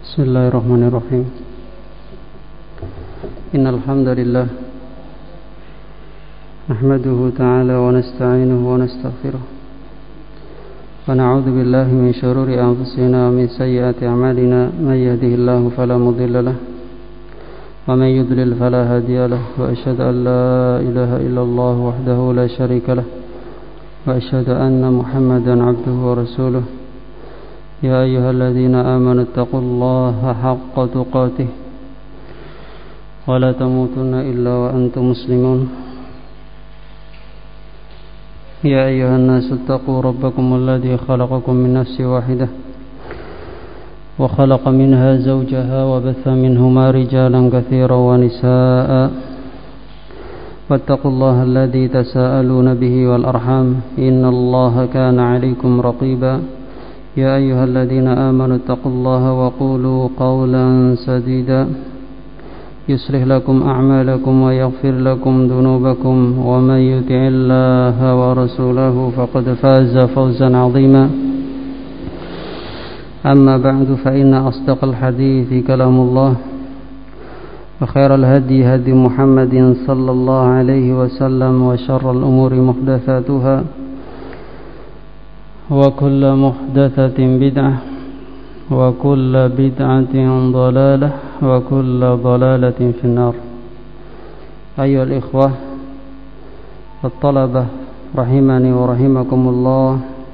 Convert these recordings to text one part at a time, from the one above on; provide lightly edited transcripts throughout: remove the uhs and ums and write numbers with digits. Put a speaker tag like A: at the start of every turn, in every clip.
A: Bismillahirrahmanirrahim. Innal hamdalillah nahmaduhu ta'ala wa nasta'inuhu wa nastaghfiruh wa na'udzu billahi min shururi anfusina wa min sayyiati a'malina may yahdihillahu fala mudilla lahu wa may yudlil fala hadiya lahu wa asyhadu an la ilaha illallah wahdahu la syarika lahu wa asyhadu anna Muhammadan 'abduhu wa rasuluh. يا أيها الذين آمنوا اتقوا الله حق تقاته ولا تموتن إلا وأنتم مسلمون يا أيها الناس اتقوا ربكم الذي خلقكم من نفس واحدة وخلق منها زوجها وبث منهما رجالا كثيرا ونساء واتقوا الله الذي تساءلون به والأرحام إن الله كان عليكم رقيبا يا أيها الذين آمنوا اتقوا الله وقولوا قولا سديدا يصلح لكم أعمالكم ويغفر لكم ذنوبكم ومن يطع الله ورسوله فقد فاز فوزا عظيما أما بعد فإن أصدق الحديث كلام الله وخير الهدي هدي محمد صلى الله عليه وسلم وشر الأمور محدثاتها وكل محدثة بدعة وكل بدعة ضلالة وكل ضلالة في النار. أيها الإخوة الطلبة rahimani wa rahimakumullah.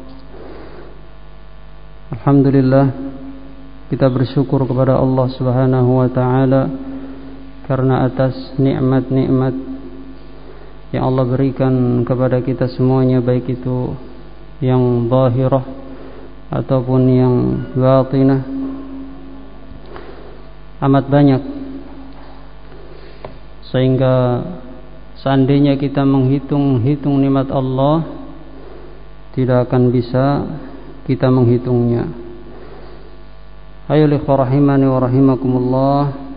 A: Alhamdulillah, kita bersyukur kepada Allah Subhanahu wa taala karena atas nikmat-nikmat yang Allah berikan kepada kita semuanya, baik itu yang zahirah ataupun yang batinah, amat banyak, sehingga seandainya kita menghitung nikmat Allah tidak akan bisa kita menghitungnya. Ayo ikhwah rahimani wa rahimakumullah.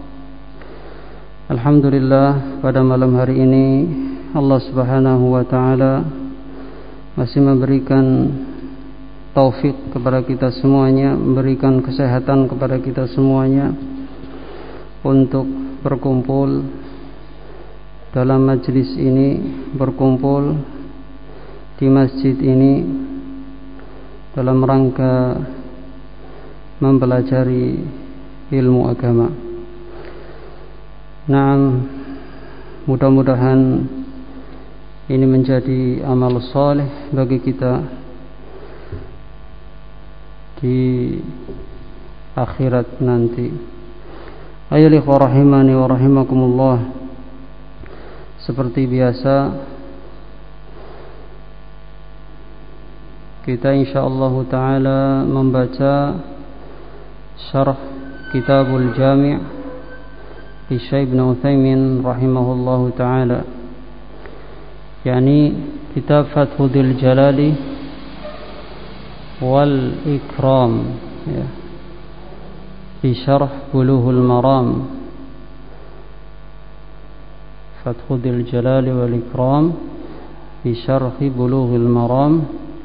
A: Alhamdulillah, pada malam hari ini Allah Subhanahu wa taala masih memberikan taufik kepada kita semuanya, memberikan kesehatan kepada kita semuanya untuk berkumpul dalam majlis ini, berkumpul di masjid ini dalam rangka mempelajari ilmu agama. Naam, mudah-mudahan ini menjadi amal saleh bagi kita di akhirat nanti. Ayo ikhwah rahimani wa rahimakumullah. Seperti biasa, kita insyaallah taala membaca syarah Kitabul Jami' li Syekh Ibnu Utsaimin rahimahullahu taala, yakni kitab Fathul Jalali wal Ikram, ya, di syarah Bulughul Maram. Fathul Jalali wal Ikram di syarah Bulughul Maram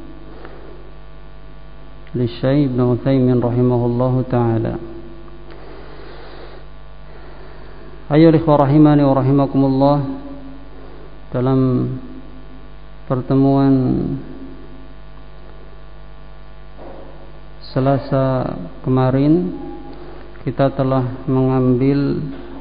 A: li Syekh Ibnu Utsaimin rahimahullahu taala. Ayo ikhwah rahimani wa rahimakumullah, dalam pertemuan Selasa kemarin kita telah mengambil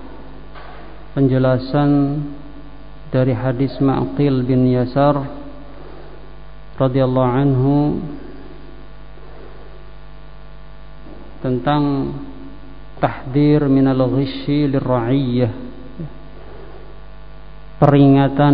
A: penjelasan dari hadis Ma'qil bin Yasar radhiyallahu anhu tentang tahdzir minal ghisyi lirra'iyyah, peringatan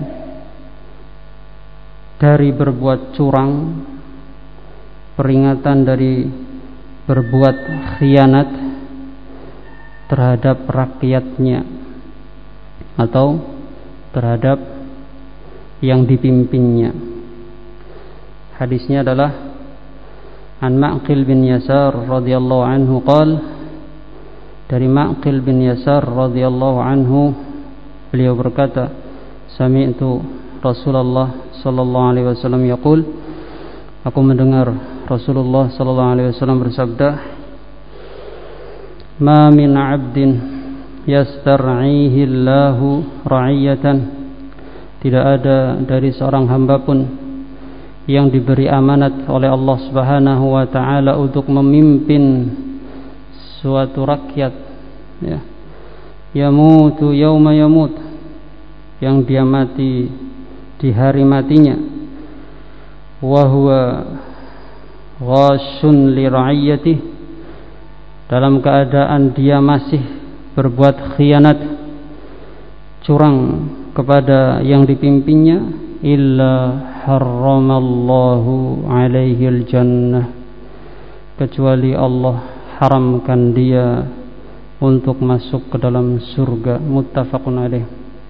A: dari berbuat curang, peringatan dari berbuat khianat terhadap rakyatnya atau terhadap yang dipimpinnya. Hadisnya adalah An Ma'qil bin Yasar radhiyallahu anhu qala, dari Ma'qil bin Yasar radhiyallahu anhu, beliau berkata, sami'tu Rasulullah sallallahu alaihi wasallam yaqul, aku mendengar Rasulullah sallallahu alaihi wasallam bersabda, ma min 'abdin yastar'ihi Allahu ra'iyatan, tidak ada dari seorang hamba pun yang diberi amanat oleh Allah Subhanahu wa taala untuk memimpin suatu rakyat, ya, yamutu yauma yamut, yang dia mati di hari matinya, wa huwa ghashun li ra'iyatihi, dalam keadaan dia masih berbuat khianat, curang kepada yang dipimpinnya, illa harramallahu alaihi al-jannah, kecuali Allah haramkan dia untuk masuk ke dalam surga. Muttafaqun alaih.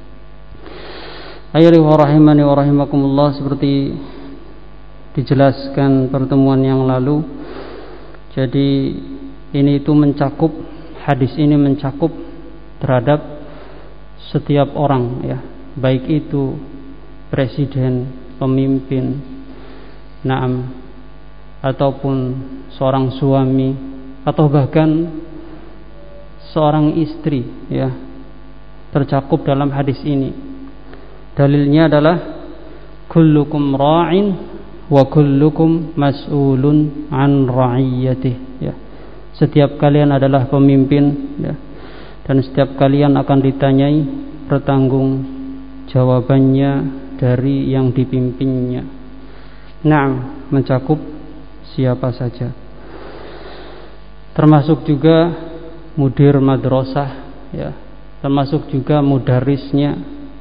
A: Ayyuhal rahimani wa rahimakumullah, seperti dijelaskan pertemuan yang lalu, jadi ini itu mencakup, hadis ini mencakup terhadap setiap orang, ya, baik itu presiden, pemimpin, na'am, ataupun seorang suami, atau bahkan seorang istri, ya, tercakup dalam hadis ini. Dalilnya adalah kullukum ra'in wa kullukum mas'ulun an ra'iyatih, ya. Setiap kalian adalah pemimpin, ya, dan setiap kalian akan ditanyai pertanggung jawabannya dari yang dipimpinnya. Nah, mencakup siapa saja, termasuk juga mudir madrasah, ya, termasuk juga mudarisnya.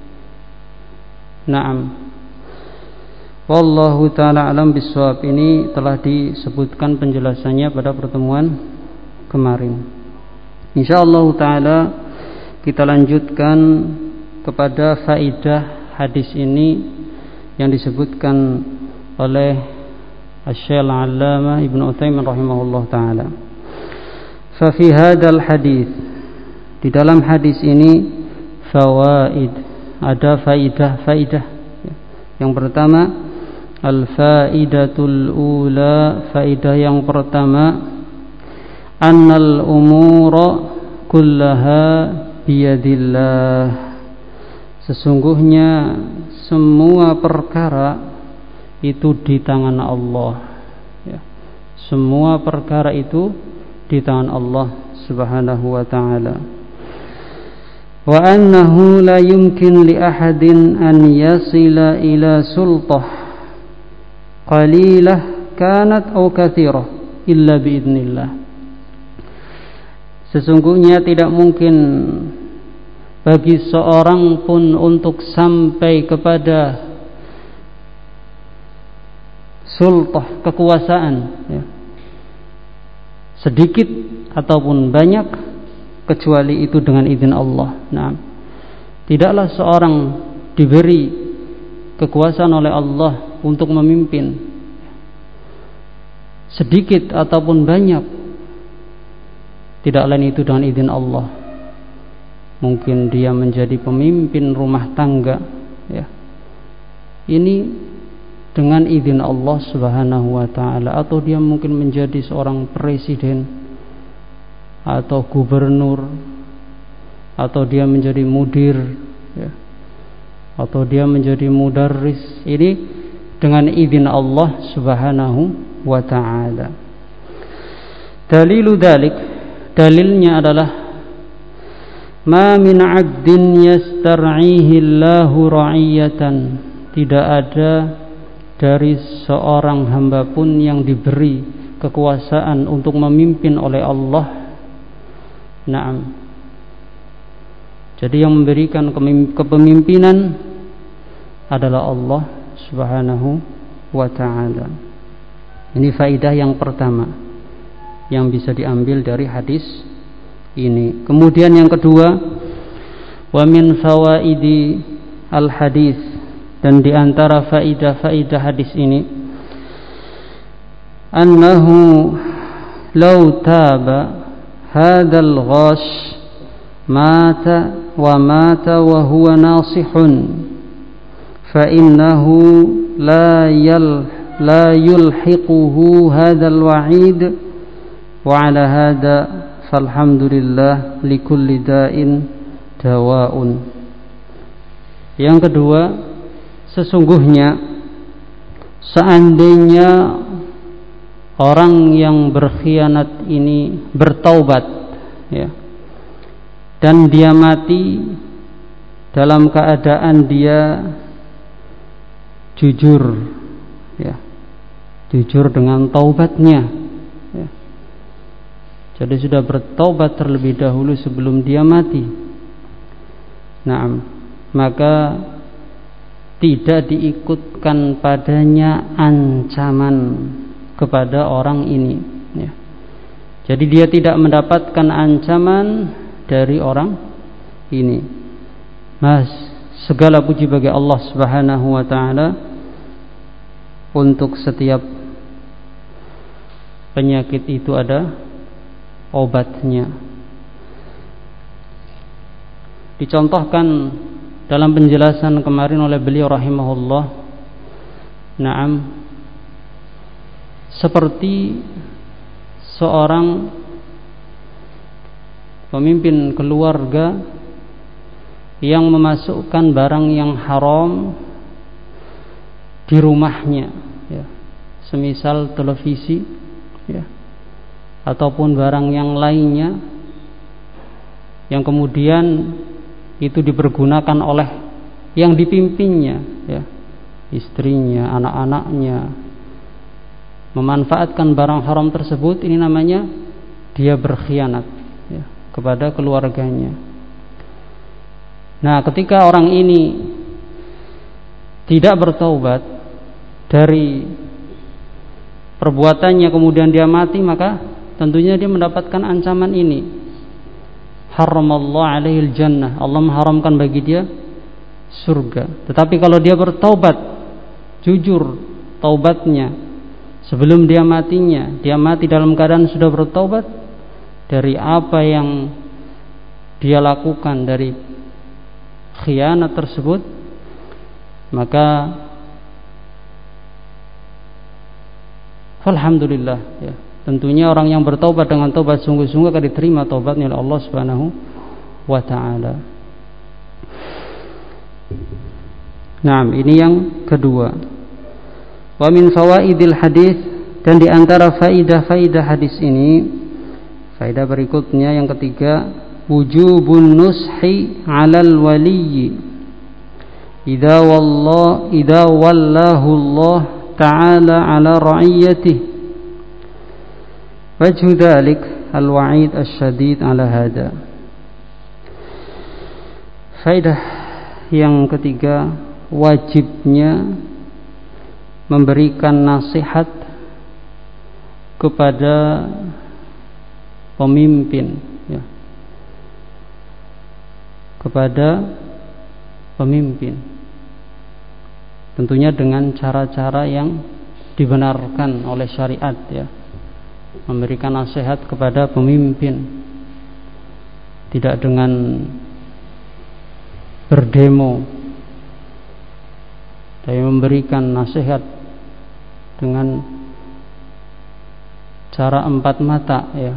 A: Naam. Wallahu ta'ala alam bisawab. Ini telah disebutkan penjelasannya pada pertemuan kemarin. Insyaallah ta'ala kita lanjutkan kepada faidah hadis ini yang disebutkan oleh Asy-Syaikh Al-'Allamah Ibnu Utsaimin rahimahullah ta'ala. Fa fi hadzal hadis, di dalam hadis ini fawaid, ada faidah-faidah. Yang pertama, al-faidatul ula, faidah yang pertama, annal umura kullaha biyadillah, sesungguhnya semua perkara itu di tangan Allah, ya. Semua perkara itu di tangan Allah Subhanahu wa ta'ala. Wa annahu la yumkin li ahadin an yasila ila sultah qalilah kanat aw kathirah illa biidznillah. Sesungguhnya tidak mungkin bagi seorang pun untuk sampai kepada sultah, kekuasaan, ya, sedikit ataupun banyak, kecuali itu dengan izin Allah. Nah, tidaklah seorang diberi kekuasaan oleh Allah untuk memimpin, sedikit ataupun banyak, tidak lain itu dengan izin Allah. Mungkin dia menjadi pemimpin rumah tangga, ya, ini dengan izin Allah Subhanahu wa ta'ala, atau dia mungkin menjadi seorang presiden atau gubernur, atau dia menjadi mudir, ya, atau dia menjadi mudarris. Ini dengan izin Allah Subhanahu wa ta'ala. Dalilu dalik, dalilnya adalah ma min 'abdin yastar'ihi Allahu ra'iyatan, tidak ada dari seorang hamba pun yang diberi kekuasaan untuk memimpin oleh Allah. Naam. Jadi yang memberikan kepemimpinan adalah Allah Subhanahu wa ta'ala. Ini faidah yang pertama yang bisa diambil dari hadis ini. Kemudian yang kedua, wa min fawaidi al-hadis, dan di antara faidah-faidah hadis ini, annahu law taba hadzal ghash mata wa huwa nasihun fa innahu la yulhiquhu hadzal wa'id wa ala hadza falhamdulillah likulli da'in dawaun. Yang kedua, sesungguhnya seandainya orang yang berkhianat ini bertaubat, ya, dan dia mati dalam keadaan dia jujur, ya, jujur dengan taubatnya, ya. Jadi sudah bertaubat terlebih dahulu sebelum dia mati. Nah, maka tidak diikutkan padanya ancaman kepada orang ini, ya. Jadi dia tidak mendapatkan ancaman dari orang ini. Mas, segala puji bagi Allah Subhanahu wa taala untuk setiap penyakit itu ada obatnya. Dicontohkan dalam penjelasan kemarin oleh beliau rahimahullah, na'am, seperti seorang pemimpin keluarga yang memasukkan barang yang haram di rumahnya, ya, semisal televisi, ya, ataupun barang yang lainnya, yang kemudian itu dipergunakan oleh yang dipimpinnya, ya, istrinya, anak-anaknya, memanfaatkan barang haram tersebut. Ini namanya dia berkhianat, ya, kepada keluarganya. Nah, ketika orang ini tidak bertaubat dari perbuatannya kemudian dia mati, maka tentunya dia mendapatkan ancaman ini. Haramallahu alaihil jannah, Allah mengharamkan bagi dia surga. Tetapi kalau dia bertaubat, jujur taubatnya sebelum dia matinya, dia mati dalam keadaan sudah bertaubat dari apa yang dia lakukan dari khianat tersebut, maka alhamdulillah, ya, tentunya orang yang bertaubat dengan taubat sungguh-sungguh akan diterima taubatnya oleh Allah Subhanahu wa taala. Nah, ini yang kedua. Wa min fawaidil hadis, dan di antara faidah-faidah hadis ini, faidah berikutnya yang ketiga, wujubun nushi 'alal waliyyi idza wallahu Allah ta'ala 'ala ra'iyatihi. Wajhu dzalik al-wa'id asy-syadid 'ala hada. Faidah yang ketiga, wajibnya memberikan nasihat kepada pemimpin, ya, kepada pemimpin, tentunya dengan cara-cara yang dibenarkan oleh syariat, ya. Memberikan nasihat kepada pemimpin tidak dengan berdemo, tapi memberikan nasihat dengan cara empat mata, ya,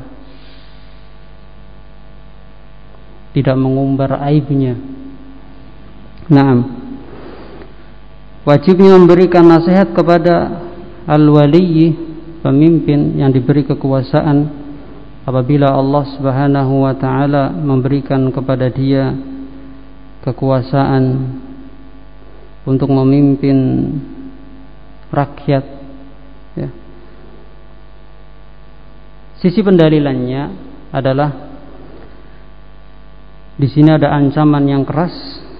A: tidak mengumbar aibnya. Naam, wajibnya memberikan nasihat kepada al-waliyyi, pemimpin yang diberi kekuasaan, apabila Allah Subhanahu wa taala memberikan kepada dia kekuasaan untuk memimpin rakyat, ya. Sisi pendalilannya adalah di sini ada ancaman yang keras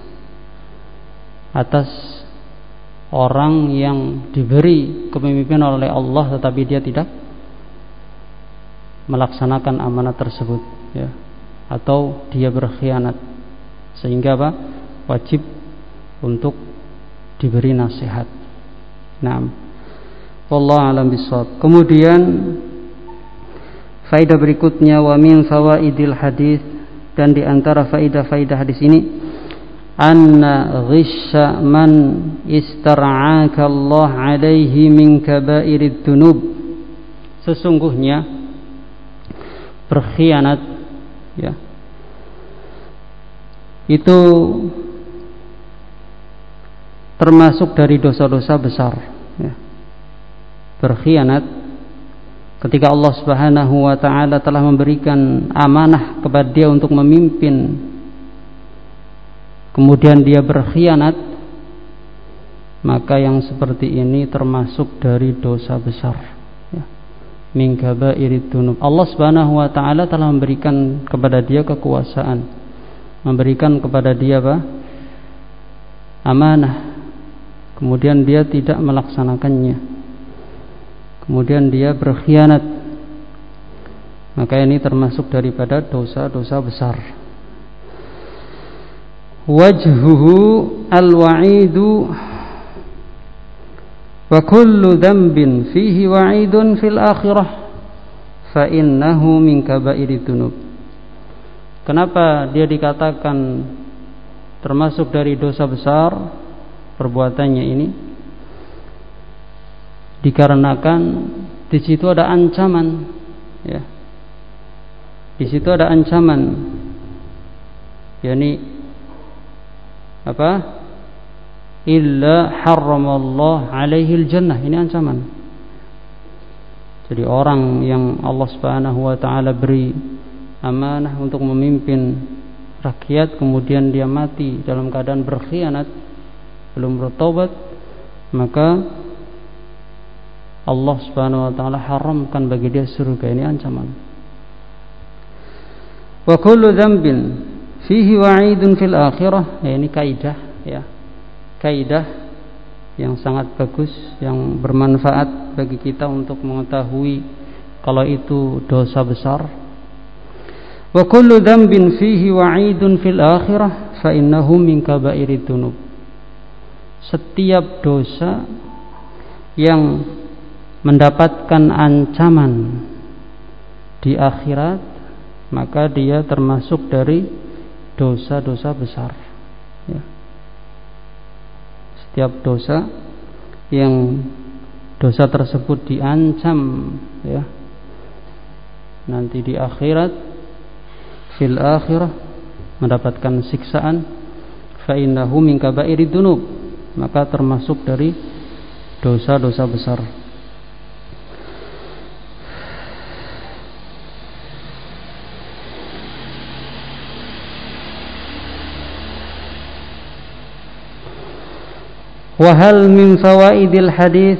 A: atas orang yang diberi kepemimpinan oleh Allah tetapi dia tidak melaksanakan amanat tersebut, ya, atau dia berkhianat, sehingga apa? Wajib untuk diberi nasihat. Naam. Wallahu a'lam bishawab. Kemudian faedah berikutnya, wa min fawaidil hadis, dan di antara faedah-faedah hadis ini, anna ghisya man istar'aka Allah alaihi min kabairid dunub, sesungguhnya berkhianat, ya, itu termasuk dari dosa-dosa besar, ya. Berkhianat ketika Allah Subhanahu wa taala telah memberikan amanah kepada dia untuk memimpin, kemudian dia berkhianat, maka yang seperti ini termasuk dari dosa besar, ya. Min kabairid dzunub. Allah Subhanahu wa taala telah memberikan kepada dia kekuasaan, memberikan kepada dia apa? Amanah. Kemudian dia tidak melaksanakannya, kemudian dia berkhianat, maka ini termasuk daripada dosa-dosa besar. Wajhuhu al-wa'idu wa kullu dhanbin fihi wa'idun fil akhirah fa innahu min kabairid dzunub. Kenapa dia dikatakan termasuk dari dosa besar perbuatannya ini? Dikarenakan di situ ada ancaman, ya. Di situ ada ancaman, yakni apa? Illa harramallahu alaihil jannah. Ini ancaman. Jadi orang yang Allah Subhanahu wa taala beri amanah untuk memimpin rakyat, kemudian dia mati dalam keadaan berkhianat, belum bertobat, maka Allah Subhanahu wa taala haramkan bagi dia surga. Ini ancaman. Wa kullu dzambin fihi wa'idun fil akhirah. Ya, ini kaidah, ya. Kaidah yang sangat bagus, yang bermanfaat bagi kita untuk mengetahui kalau itu dosa besar. Wa kullu dzambin fihi wa'idun fil akhirah fa innahu min kabairid dzunub. Setiap dosa yang mendapatkan ancaman di akhirat, maka dia termasuk dari dosa-dosa besar, ya. Setiap dosa yang dosa tersebut diancam, ya, nanti di akhirat, fil akhirah, mendapatkan siksaan, fa innahu min kabairid dzunub, maka termasuk dari dosa-dosa besar. Wa hal min fawaidil hadis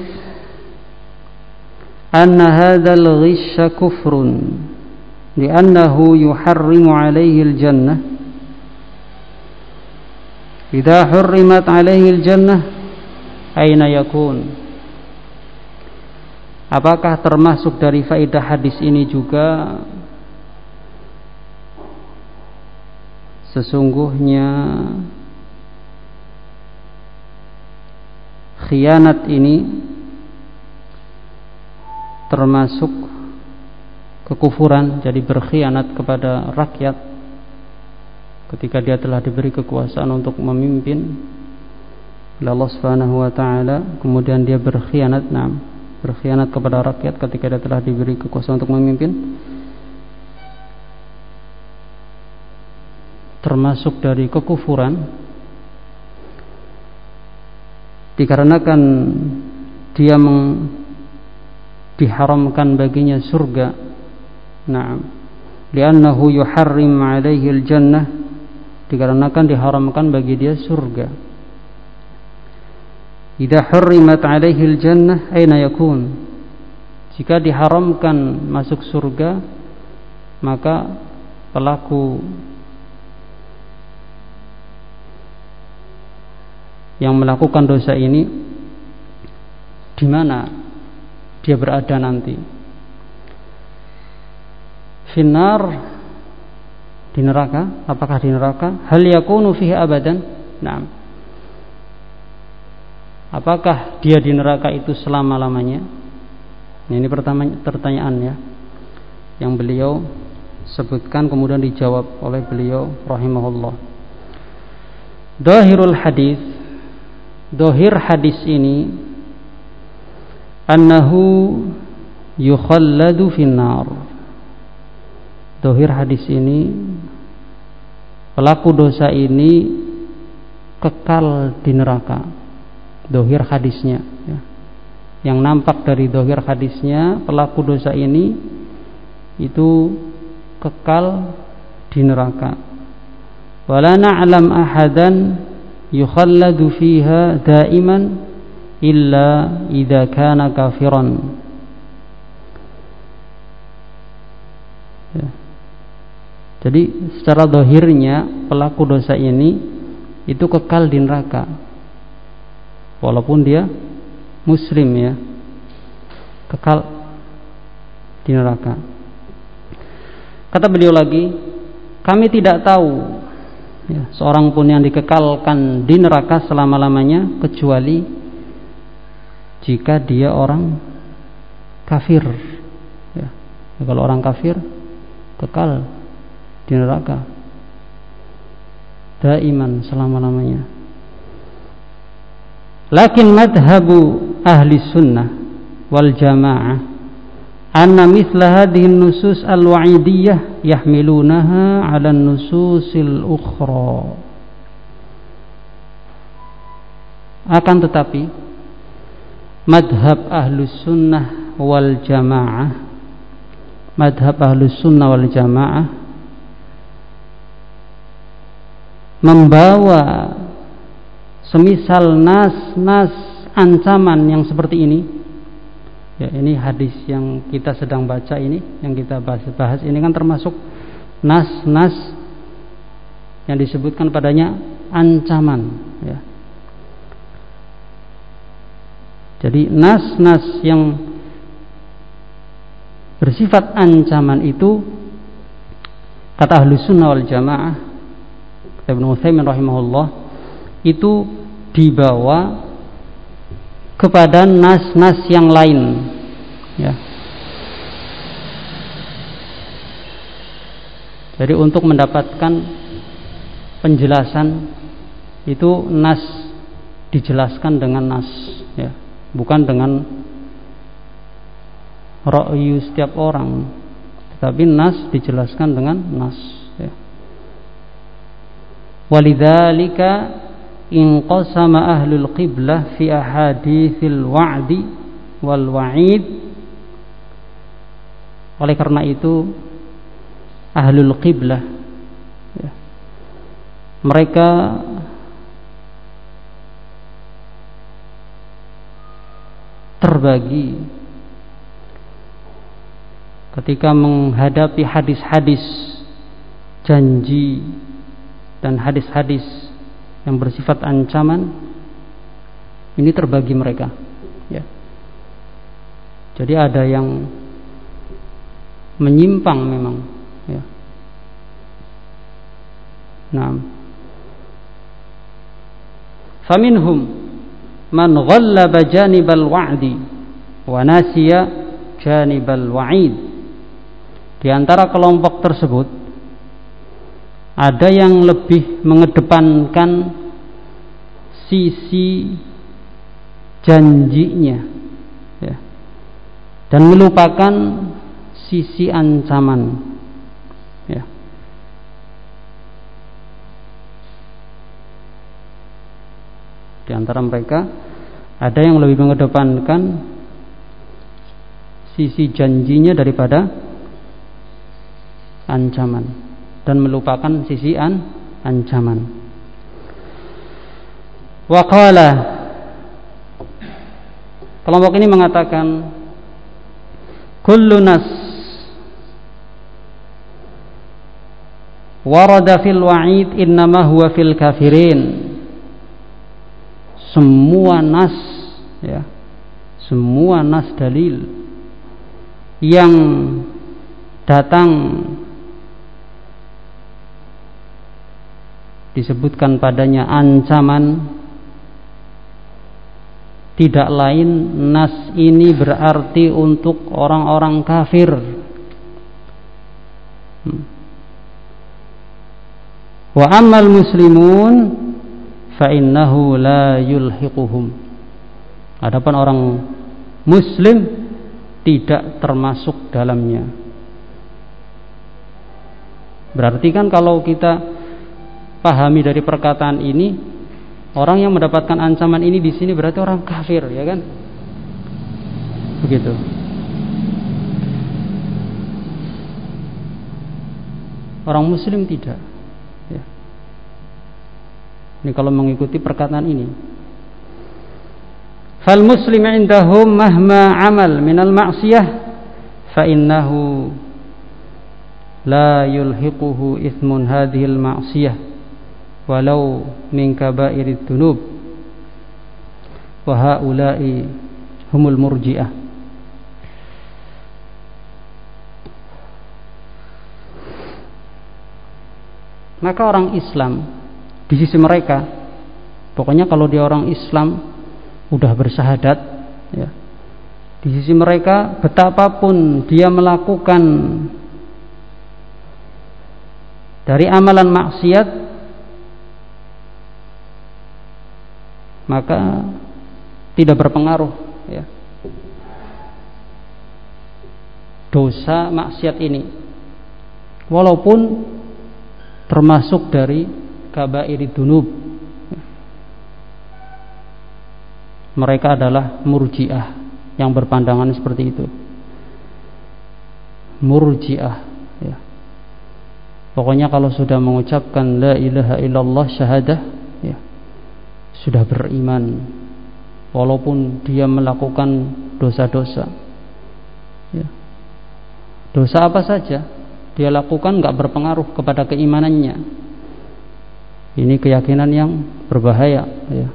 A: anna hadzal ghisya kufrun li'annahu yuharrimu 'alaihi al-jannah. Idza hurrimat 'alaihi al-jannah aina yakun? Apakah termasuk dari faedah hadis ini juga sesungguhnya khianat ini termasuk kekufuran, jadi berkhianat kepada rakyat ketika dia telah diberi kekuasaan untuk memimpin oleh Allah Subhanahu wa taala, kemudian dia berkhianat, berkhianat kepada rakyat ketika dia telah diberi kekuasaan untuk memimpin, termasuk dari kekufuran dikarenakan dia diharamkan baginya surga. Li'annahu yuharrim 'alaihi al-jannah, dikarenakan diharamkan bagi dia surga. Idza hurrimat 'alaihi al-jannah aina yakun? Jika diharamkan masuk surga, maka pelaku yang melakukan dosa ini di mana dia berada nanti? Finnar, di neraka. Apakah di neraka? Hal yakunu fihi abadan? Naam. Apakah dia di neraka itu selama-lamanya? Ini pertanyaan, ya, yang beliau sebutkan kemudian dijawab oleh beliau rahimahullah. Dhahirul hadis, dohir hadis ini annahu yukhalladu finnar, dohir hadis ini, pelaku dosa ini kekal di neraka. Dohir hadisnya, ya. Yang nampak dari dohir hadisnya, pelaku dosa ini itu kekal di neraka. Wala na'lam ahadan yukhalladu fiha daiman illa idza kana kafiran. Ya. Jadi secara dohirnya pelaku dosa ini itu kekal di neraka, walaupun dia muslim, ya, kekal di neraka. Kata beliau lagi, kami tidak tahu, ya, seorang pun yang dikekalkan di neraka selama-lamanya kecuali jika dia orang kafir, ya. Kalau orang kafir kekal di neraka daiman, selama-lamanya. Lakin madhabu ahli sunnah wal jamaah anna mithla hadhihi nusus al-wa'idiyah yahmilunaha 'ala nususil ukhra. Akan tetapi madhab ahli sunnah wal jamaah, madhab ahli sunnah wal jamaah membawa semisal nas-nas ancaman yang seperti ini. Ya, ini hadis yang kita sedang baca ini, yang kita bahas ini kan termasuk nas-nas yang disebutkan padanya ancaman, ya. Jadi nas-nas yang bersifat ancaman itu, kata ahlu sunnah wal jamaah, Ibnu Utsaimin rahimahullah, itu dibawa kepada nas-nas yang lain, ya. Jadi untuk mendapatkan penjelasan itu nas dijelaskan dengan nas, ya, bukan dengan ra'yu setiap orang, tetapi nas dijelaskan dengan nas, ya. Walidzalika inqasama ahlul qiblah fi ahaditsil wa'di wal wa'id. Oleh karena itu ahlul qiblah, ya, mereka terbagi ketika menghadapi hadis-hadis janji dan hadis-hadis yang bersifat ancaman. Ini terbagi mereka, ya. Jadi ada yang menyimpang memang, ya. Nah, faminhum man ghallaba janibal wa'di wa nasiya janibal wa'id. Di antara kelompok tersebut ada yang lebih mengedepankan sisi janjinya, ya, dan melupakan sisi ancaman, ya. Di antara mereka ada yang lebih mengedepankan sisi janjinya daripada ancaman, dan melupakan sisi ancaman. Waqala, kelompok ini mengatakan, kullu nas warada fil wa'id innama huwa fil kafirin. Semua nas, ya, semua nas dalil yang datang disebutkan padanya ancaman, tidak lain nas ini berarti untuk orang-orang kafir. Wa ammal muslimun fa innahu la yulhiquhum. Adapun orang muslim tidak termasuk dalamnya. Berarti kan kalau kita pahami dari perkataan ini, orang yang mendapatkan ancaman ini di sini berarti orang kafir, ya kan? Begitu. Orang muslim tidak. Ya. Ini kalau mengikuti perkataan ini. Fal muslim indahum mahma amal minal ma'siyah fa innahu la yulhiquhu ithmun hadhil ma'siyah walau min kabairid dunub wa haula'i humul murji'ah. Maka orang Islam di sisi mereka, pokoknya kalau dia orang Islam udah bersyahadat, ya, di sisi mereka betapapun dia melakukan dari amalan maksiat, maka tidak berpengaruh, ya, dosa maksiat ini, walaupun termasuk dari kabairid dunub. Mereka adalah murji'ah yang berpandangan seperti itu. Murji'ah, ya. Pokoknya kalau sudah mengucapkan la ilaha illallah syahadah, ya, sudah beriman walaupun dia melakukan dosa-dosa, ya. Dosa apa saja dia lakukan gak berpengaruh kepada keimanannya. Ini keyakinan yang berbahaya, ya.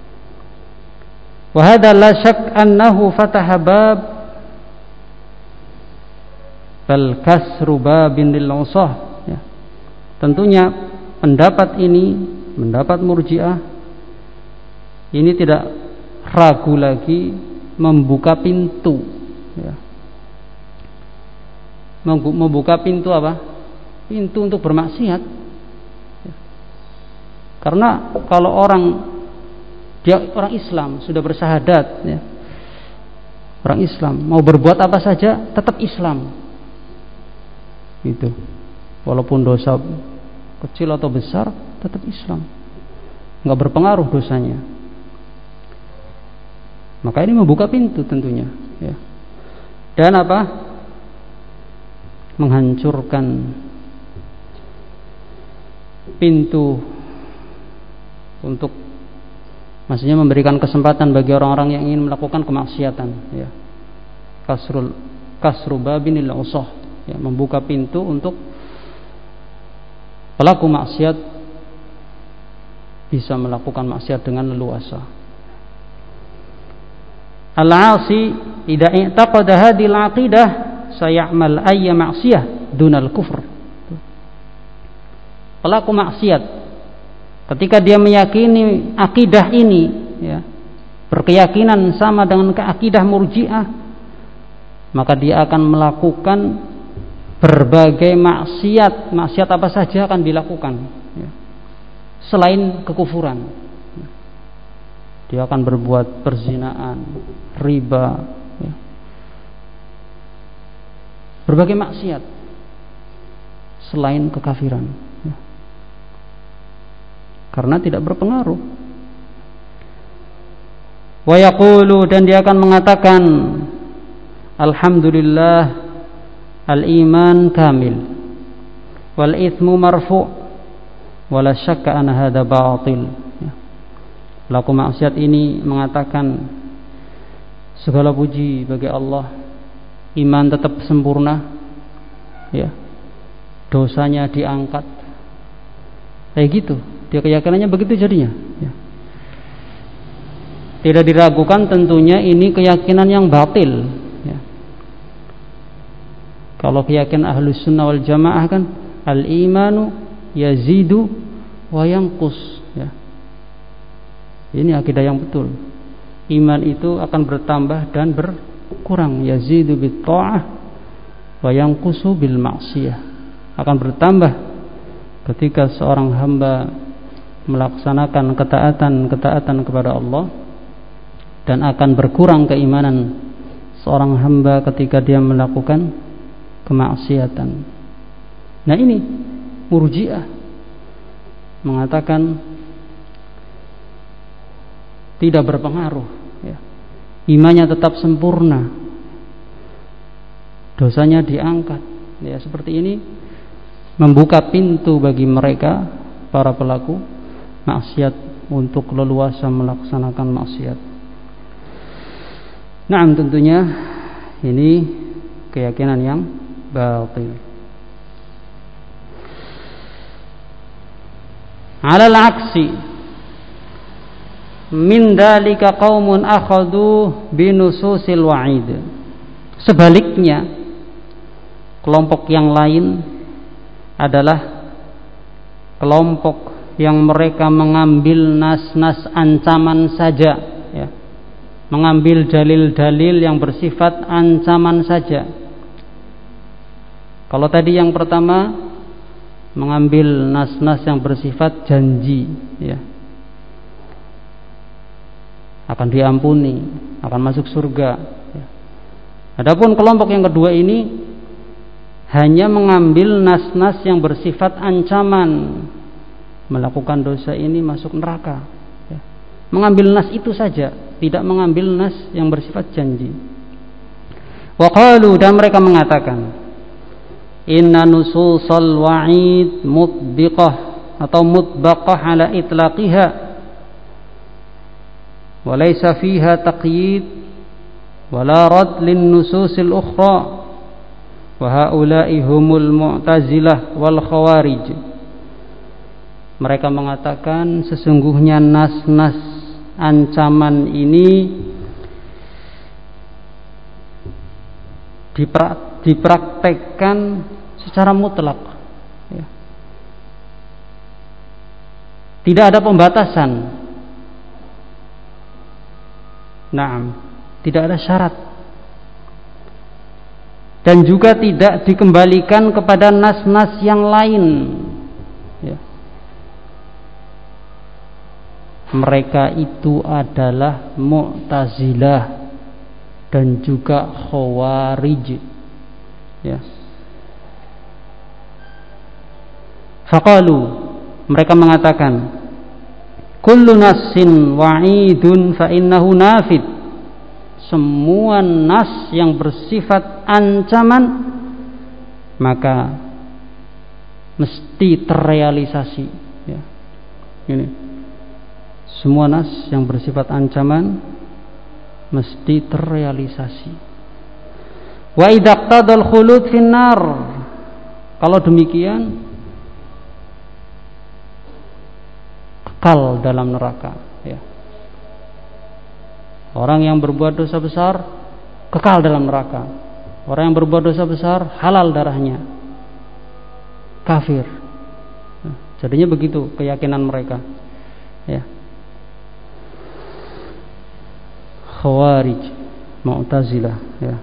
A: Wa hadza la syak annahu fataha bab bal kasru babin lil usah, ya. Tentunya pendapat ini, pendapat Murji'ah ini tidak ragu lagi membuka pintu, ya. Membuka pintu apa? Pintu untuk bermaksiat. Karena kalau dia orang Islam sudah bersyahadat, ya, orang Islam mau berbuat apa saja tetap Islam, gitu. Walaupun dosa kecil atau besar tetap Islam, nggak berpengaruh dosanya. Maka ini membuka pintu tentunya, ya. Dan apa? Menghancurkan pintu untuk, maksudnya memberikan kesempatan bagi orang-orang yang ingin melakukan kemaksiatan, ya. Kasru babinil usah, ya, membuka pintu untuk pelaku maksiat bisa melakukan maksiat dengan leluasa. Al-'asi idza i'taqada hadhil 'aqidah sayamal ayya ma'siyah dunal kufr. Pelaku maksiat ketika dia meyakini akidah ini, ya, berkeyakinan sama dengan akidah Murji'ah, maka dia akan melakukan berbagai maksiat. Maksiat apa saja akan dilakukan, ya, selain kekufuran. Dia akan berbuat perzinaan, riba, ya, berbagai maksiat selain kekafiran, ya, karena tidak berpengaruh. Wa yaqulu, dan dia akan mengatakan alhamdulillah al-iman kamil wal ithmu marfu' wala syakka anna hadza batil. Pelaku maksiat ini mengatakan segala puji bagi Allah, iman tetap sempurna, ya, dosanya diangkat, kayak gitu. Dia keyakinannya begitu jadinya, ya. Tidak diragukan tentunya ini keyakinan yang batil, ya. Kalau keyakinan Ahlus Sunnah wal Jamaah kan al-imanu yazidu wa yanqus, ya. Ini akidah yang betul. Iman itu akan bertambah dan berkurang. Yazidu bit ta'ah wa yanqusu bil ma'siyah. Akan bertambah ketika seorang hamba melaksanakan ketaatan kepada Allah, dan akan berkurang keimanan seorang hamba ketika dia melakukan kemaksiatan. Nah, ini Murji'ah mengatakan tidak berpengaruh, ya. Imannya tetap sempurna, dosanya diangkat, ya. Seperti ini membuka pintu bagi mereka para pelaku maksiat untuk leluasa melaksanakan maksiat. Nah, tentunya ini keyakinan yang batil. Alal aksi min dalika qaumun akhadhu binususil wa'id. Sebaliknya, kelompok yang lain adalah kelompok yang mereka mengambil nas-nas ancaman saja, ya. Mengambil dalil-dalil yang bersifat ancaman saja. Kalau tadi yang pertama mengambil nas-nas yang bersifat janji, ya, akan diampuni, akan masuk surga, ya. Adapun kelompok yang kedua ini hanya mengambil nas-nas yang bersifat ancaman, melakukan dosa ini masuk neraka, ya. Mengambil nas itu saja, tidak mengambil nas yang bersifat janji. Wa qalu, dan mereka mengatakan, inna nususal wa'id mutbiqah atau mutbaqah ala itlaqiha wa laysa fiha taqyid wa la rad lin nususil ukhra wa haula'i humul mu'tazilah wal khawarij. Mereka mengatakan sesungguhnya nas-nas ancaman ini dipraktekkan secara mutlak, ya. Tidak ada pembatasan. Naam, tidak ada syarat. Dan juga tidak dikembalikan kepada nas-nas yang lain, ya. Mereka itu adalah Mu'tazilah dan juga Khawarij, ya. Faqalu, mereka mengatakan, kullu nassin wa'idun fa innahu nafid. Semua nas yang bersifat ancaman maka mesti terrealisasi, ya. Ini semua nas yang bersifat ancaman mesti terrealisasi. Wa idaqtadal khulud finnar. Kalau demikian kekal dalam neraka, ya. Orang yang berbuat dosa besar kekal dalam neraka. Orang yang berbuat dosa besar halal darahnya, kafir. Jadinya begitu keyakinan mereka, ya. Khawarij, Mu'tazilah, ya.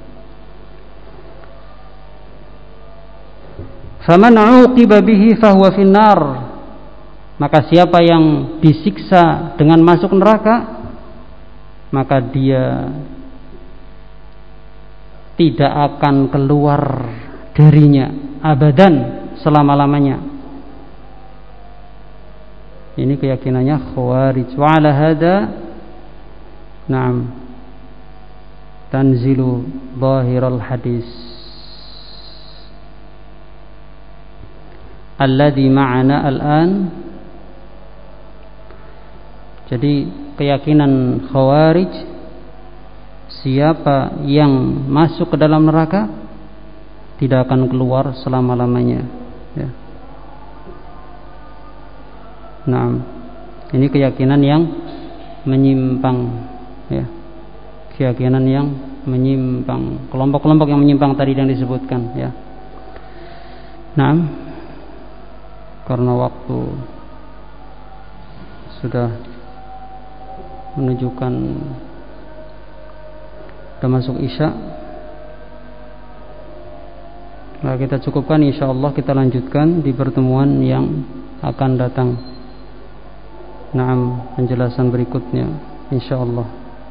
A: Faman 'uqiba bihi fahuwa finnar. Maka siapa yang disiksa dengan masuk neraka, maka dia tidak akan keluar darinya abadan, selama-lamanya. Ini keyakinannya Khawarij. Wa ala hada na'am tanzilu zahiral hadis alladhi ma'ana al-an. Jadi keyakinan Khawarij, siapa yang masuk ke dalam neraka tidak akan keluar selama-lamanya, ya. Nah, ini keyakinan yang menyimpang, ya. Keyakinan yang menyimpang, kelompok-kelompok yang menyimpang tadi yang disebutkan, ya. Nah, karena waktu sudah menunjukkan sudah masuk Isya, maka kita cukupkan, insyaallah kita lanjutkan di pertemuan yang akan datang. Naam, penjelasan berikutnya insyaallah.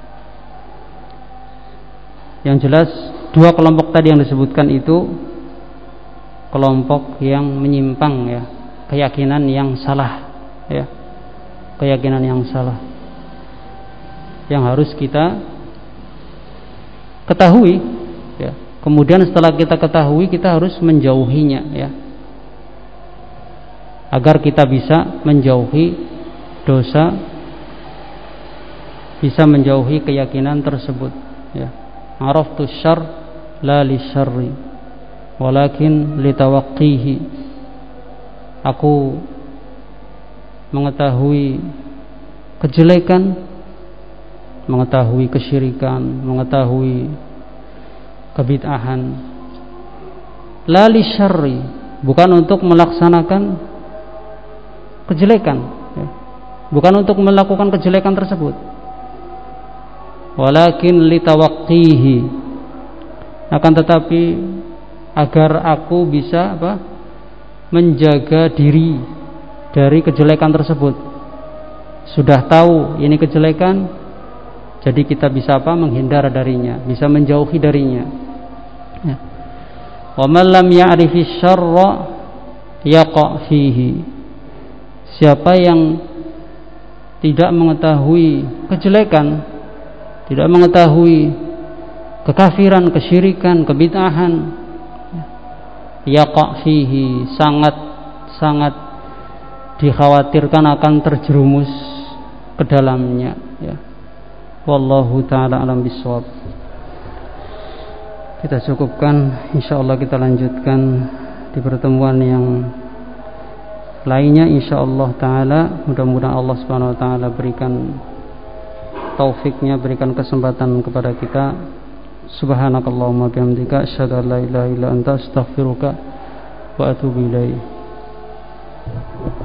A: Yang jelas dua kelompok tadi yang disebutkan itu kelompok yang menyimpang, ya. keyakinan yang salah, ya. Keyakinan yang salah yang harus kita ketahui, ya. Kemudian setelah kita ketahui, kita harus menjauhinya, ya, agar kita bisa menjauhi dosa, bisa menjauhi keyakinan tersebut, ya. Araftu syarr la li syarri walakin li tawaqqihi. Aku mengetahui kejelekan, mengetahui kesyirikan, mengetahui kebid'ahan, la li syarri, bukan untuk melaksanakan kejelekan, ya. Bukan untuk melakukan kejelekan tersebut, walakin li tawaqqihi, akan tetapi agar aku bisa menjaga diri dari kejelekan tersebut. Sudah tahu ini kejelekan, jadi kita bisa menghindar darinya, bisa menjauhi darinya, ya. Wa man lam ya'rifi syarra yaqa fihi. Siapa yang tidak mengetahui kejelekan, tidak mengetahui kekafiran, kesyirikan, kebid'ahan, yaqa fihi, sangat dikhawatirkan akan terjerumus ke dalamnya, ya. Wallahu ta'ala alam bisawab. Kita cukupkan, insyaallah kita lanjutkan di pertemuan yang lainnya insyaallah ta'ala. Mudah-mudahan Allah subhanahu wa ta'ala berikan taufiknya, berikan kesempatan kepada kita. Subhanakallahumma bihamdika asyhadu an la ilaha illa anta astaghfiruka wa atubu ilaik.